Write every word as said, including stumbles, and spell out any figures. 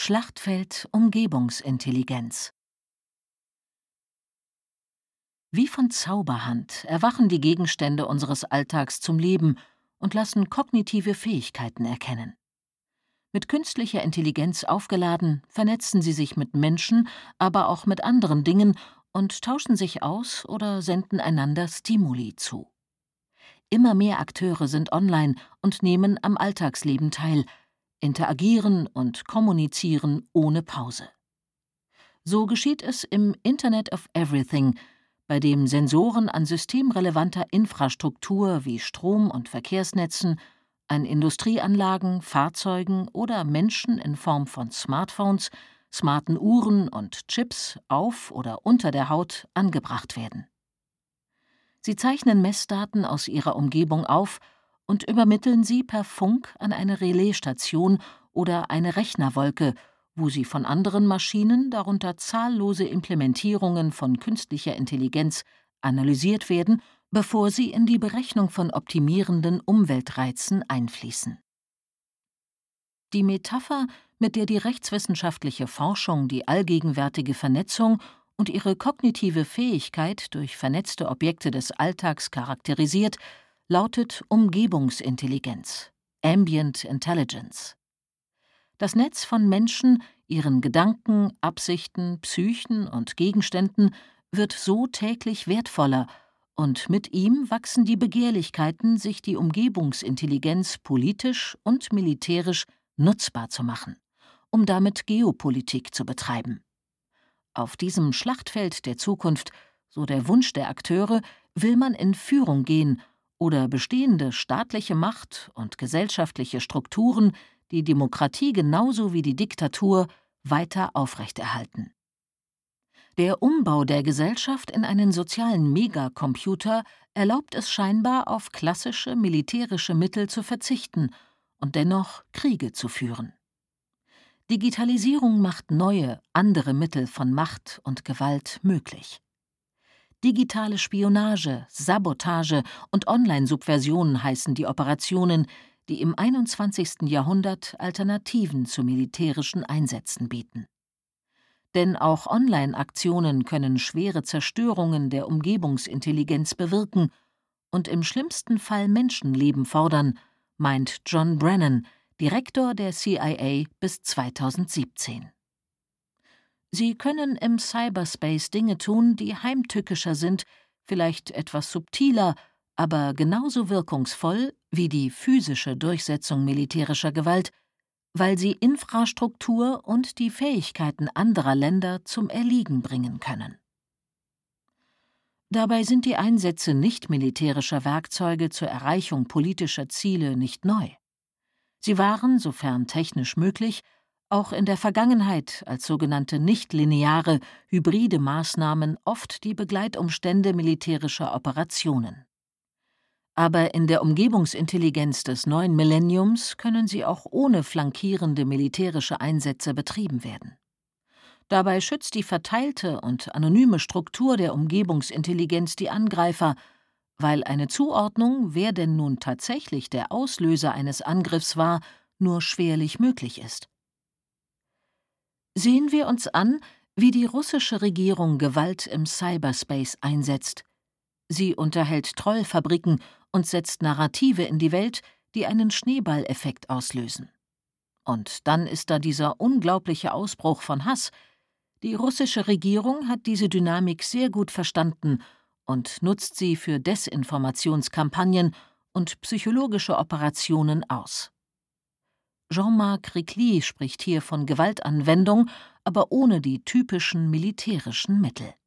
Schlachtfeld Umgebungsintelligenz. Wie von Zauberhand erwachen die Gegenstände unseres Alltags zum Leben und lassen kognitive Fähigkeiten erkennen. Mit künstlicher Intelligenz aufgeladen, vernetzen sie sich mit Menschen, aber auch mit anderen Dingen und tauschen sich aus oder senden einander Stimuli zu. Immer mehr Akteure sind online und nehmen am Alltagsleben teil, interagieren und kommunizieren ohne Pause. So geschieht es im Internet of Everything, bei dem Sensoren an systemrelevanter Infrastruktur wie Strom- und Verkehrsnetzen, an Industrieanlagen, Fahrzeugen oder Menschen in Form von Smartphones, smarten Uhren und Chips auf oder unter der Haut angebracht werden. Sie zeichnen Messdaten aus ihrer Umgebung auf und übermitteln sie per Funk an eine Relaisstation oder eine Rechnerwolke, wo sie von anderen Maschinen, darunter zahllose Implementierungen von künstlicher Intelligenz, analysiert werden, bevor sie in die Berechnung von optimierenden Umweltreizen einfließen. Die Metapher, mit der die rechtswissenschaftliche Forschung die allgegenwärtige Vernetzung und ihre kognitive Fähigkeit durch vernetzte Objekte des Alltags charakterisiert, lautet Umgebungsintelligenz, Ambient Intelligence. Das Netz von Menschen, ihren Gedanken, Absichten, Psychen und Gegenständen wird so täglich wertvoller, und mit ihm wachsen die Begehrlichkeiten, sich die Umgebungsintelligenz politisch und militärisch nutzbar zu machen, um damit Geopolitik zu betreiben. Auf diesem Schlachtfeld der Zukunft, so der Wunsch der Akteure, will man in Führung gehen oder bestehende staatliche Macht und gesellschaftliche Strukturen, die Demokratie genauso wie die Diktatur, weiter aufrechterhalten. Der Umbau der Gesellschaft in einen sozialen Megacomputer erlaubt es scheinbar, auf klassische militärische Mittel zu verzichten und dennoch Kriege zu führen. Digitalisierung macht neue, andere Mittel von Macht und Gewalt möglich. Digitale Spionage, Sabotage und Online-Subversion heißen die Operationen, die im einundzwanzigsten Jahrhundert Alternativen zu militärischen Einsätzen bieten. Denn auch Online-Aktionen können schwere Zerstörungen der Umgebungsintelligenz bewirken und im schlimmsten Fall Menschenleben fordern, meint John Brennan, Direktor der C I A bis zweitausendsiebzehn. Sie können im Cyberspace Dinge tun, die heimtückischer sind, vielleicht etwas subtiler, aber genauso wirkungsvoll wie die physische Durchsetzung militärischer Gewalt, weil sie Infrastruktur und die Fähigkeiten anderer Länder zum Erliegen bringen können. Dabei sind die Einsätze nicht-militärischer Werkzeuge zur Erreichung politischer Ziele nicht neu. Sie waren, sofern technisch möglich, auch in der Vergangenheit als sogenannte nichtlineare, hybride Maßnahmen oft die Begleitumstände militärischer Operationen. Aber in der Umgebungsintelligenz des neuen Millenniums können sie auch ohne flankierende militärische Einsätze betrieben werden. Dabei schützt die verteilte und anonyme Struktur der Umgebungsintelligenz die Angreifer, weil eine Zuordnung, wer denn nun tatsächlich der Auslöser eines Angriffs war, nur schwerlich möglich ist. Sehen wir uns an, wie die russische Regierung Gewalt im Cyberspace einsetzt. Sie unterhält Trollfabriken und setzt Narrative in die Welt, die einen Schneeballeffekt auslösen. Und dann ist da dieser unglaubliche Ausbruch von Hass. Die russische Regierung hat diese Dynamik sehr gut verstanden und nutzt sie für Desinformationskampagnen und psychologische Operationen aus. Jean-Marc Ricli spricht hier von Gewaltanwendung, aber ohne die typischen militärischen Mittel.